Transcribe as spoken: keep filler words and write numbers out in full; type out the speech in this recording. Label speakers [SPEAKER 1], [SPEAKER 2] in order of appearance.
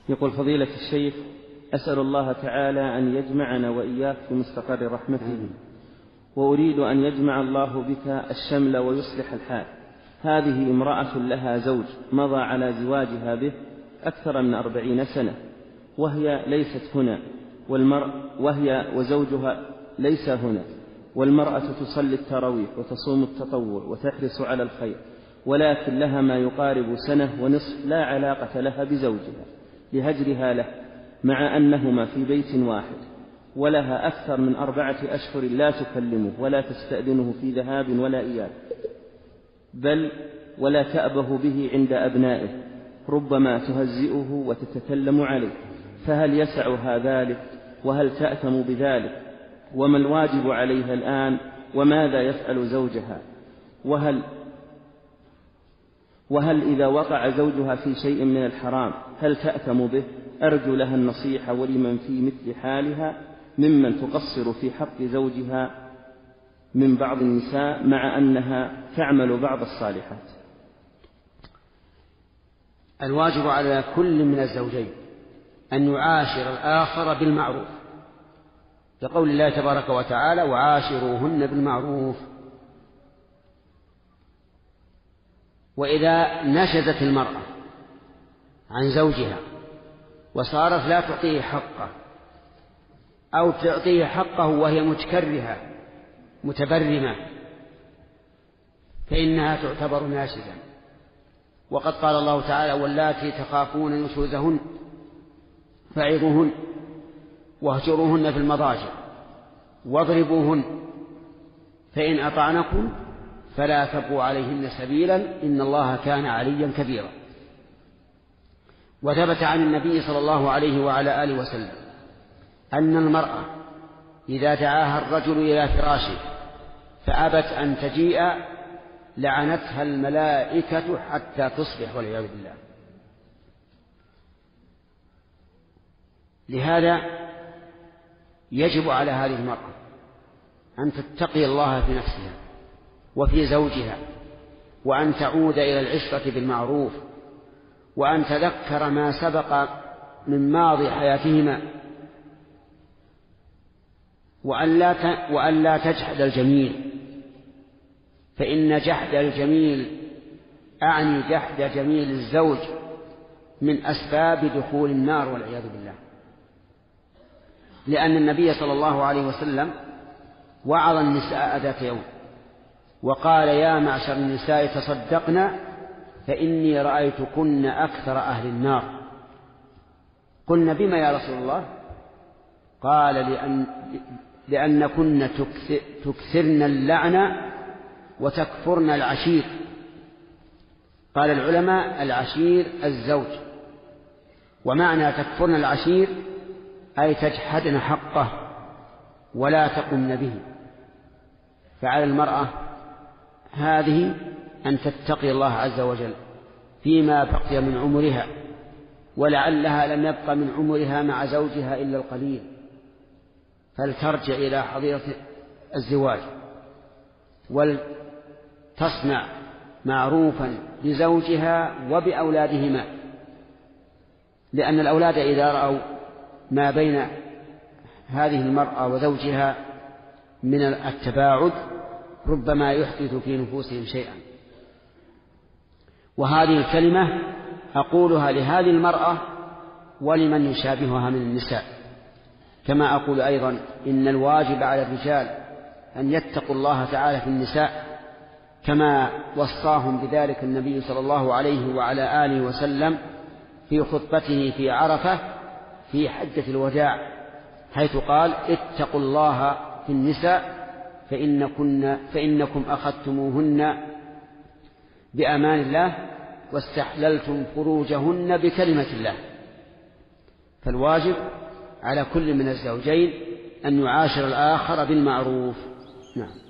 [SPEAKER 1] يقول فضيلة الشيخ: أسأل الله تعالى أن يجمعنا وإياك في مستقر رحمته، وأريد أن يجمع الله بك الشمل ويصلح الحال. هذه امرأة لها زوج مضى على زواجها به أكثر من أربعين سنة، وهي ليست هنا، والمرء وهي وزوجها ليس هنا، والمرأة تصلي التراويح وتصوم التطوع وتحرص على الخير، ولكن لها ما يقارب سنة ونصف لا علاقة لها بزوجها لهجرها له، مع أنهما في بيت واحد، ولها أكثر من أربعة أشهر لا تكلمه ولا تستأذنه في ذهاب ولا إياب، بل ولا تأبه به عند أبنائه، ربما تهزئه وتتكلم عليه، فهل يسعها ذلك؟ وهل تأثم بذلك؟ وما الواجب عليها الآن؟ وماذا يفعل زوجها؟ وهل وهل إذا وقع زوجها في شيء من الحرام هل تأثم به؟ أرجو لها النصيحة ولمن في مثل حالها ممن تقصر في حق زوجها من بعض النساء مع أنها تعمل بعض الصالحات.
[SPEAKER 2] الواجب على كل من الزوجين أن يعاشر الآخر بالمعروف، لقول الله تبارك وتعالى: وعاشروهن بالمعروف. وإذا نشزت المرأة عن زوجها وصارت لا تعطيه حقه أو تعطيه حقه وهي متكرهة متبرمة فإنها تعتبر ناشزة، وقد قال الله تعالى: واللاتي تخافون نشوزهن فعظوهن واهجروهن في المضاجع واضربوهن فإن أطعنكم فلا تبغوا عليهن سبيلا إن الله كان عليا كبيرا. وثبت عن النبي صلى الله عليه وعلى آله وسلم أن المرأة إذا دعاها الرجل إلى فراشه فأبت أن تجيء لعنتها الملائكة حتى تصبح والعياذ بالله. لهذا يجب على هذه المرأة أن تتقي الله في نفسها وفي زوجها، وأن تعود إلى العشرة بالمعروف، وأن تذكر ما سبق من ماضي حياتهما، وأن لا وأن لا تجحد الجميل، فإن جحد الجميل أعني جحد جميل الزوج من أسباب دخول النار والعياذ بالله، لأن النبي صلى الله عليه وسلم وعظ النساء ذات يوم وقال: يا معشر النساء تصدقنا فإني رأيتكن أكثر أهل النار. قلنا: بما يا رسول الله؟ قال: لأن لأنكن تكثرن اللعنة وتكفرن العشير. قال العلماء: العشير الزوج، ومعنى تكفرن العشير أي تجحدن حقه ولا تقمن به. فعلى المرأة هذه أن تتقي الله عز وجل فيما بقي من عمرها، ولعلها لم يبق من عمرها مع زوجها إلا القليل، فلترجع إلى حظيرة الزواج ولتصنع معروفا بزوجها وبأولادهما، لأن الأولاد إذا رأوا ما بين هذه المرأة وزوجها من التباعد ربما يحدث في نفوسهم شيئا. وهذه الكلمة أقولها لهذه المرأة ولمن يشابهها من النساء، كما أقول أيضا إن الواجب على الرجال أن يتقوا الله تعالى في النساء كما وصاهم بذلك النبي صلى الله عليه وعلى آله وسلم في خطبته في عرفة في حجة الوداع، حيث قال: اتقوا الله في النساء فإنكن فإنكم أخذتموهن بأمان الله واستحللتم فروجهن بكلمة الله. فالواجب على كل من الزوجين أن يعاشر الآخر بالمعروف. نعم.